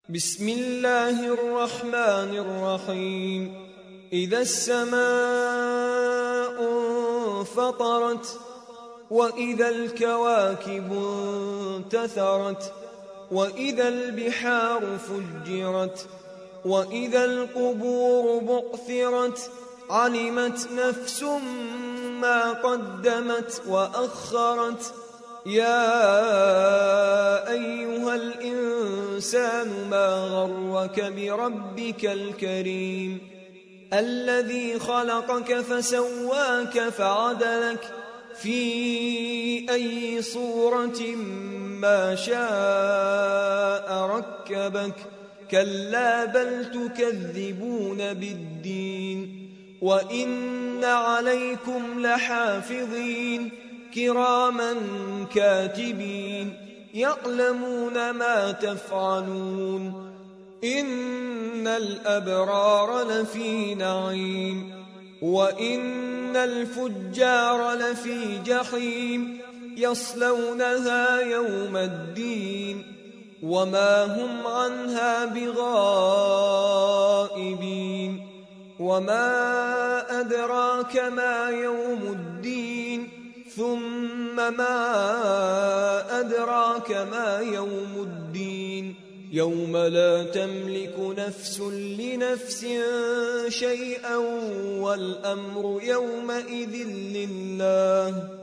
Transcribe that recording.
بسم الله الرحمن الرحيم. إذا السماء انفطرت وإذا الكواكب انتثرت وإذا البحار فجرت وإذا القبور بعثرت علمت نفس ما قدمت وأخرت. يا أيها الإنسان ما غرك بربك الكريم الذي خلقك فسواك فعدلك في أي صورة ما شاء ركبك. كلا بل تكذبون بالدين وإن عليكم لحافظين كراما كاتبين يعلمون ما تفعلون. إن الأبرار لفي نعيم وإن الفجار لفي جحيم يصلونها يوم الدين وما هم عنها بغائبين. وما أدراك ما يوم الدين ثم ما أدراك ما يوم الدين يوم لا تملك نفس لنفس شيئا والأمر يومئذ لله.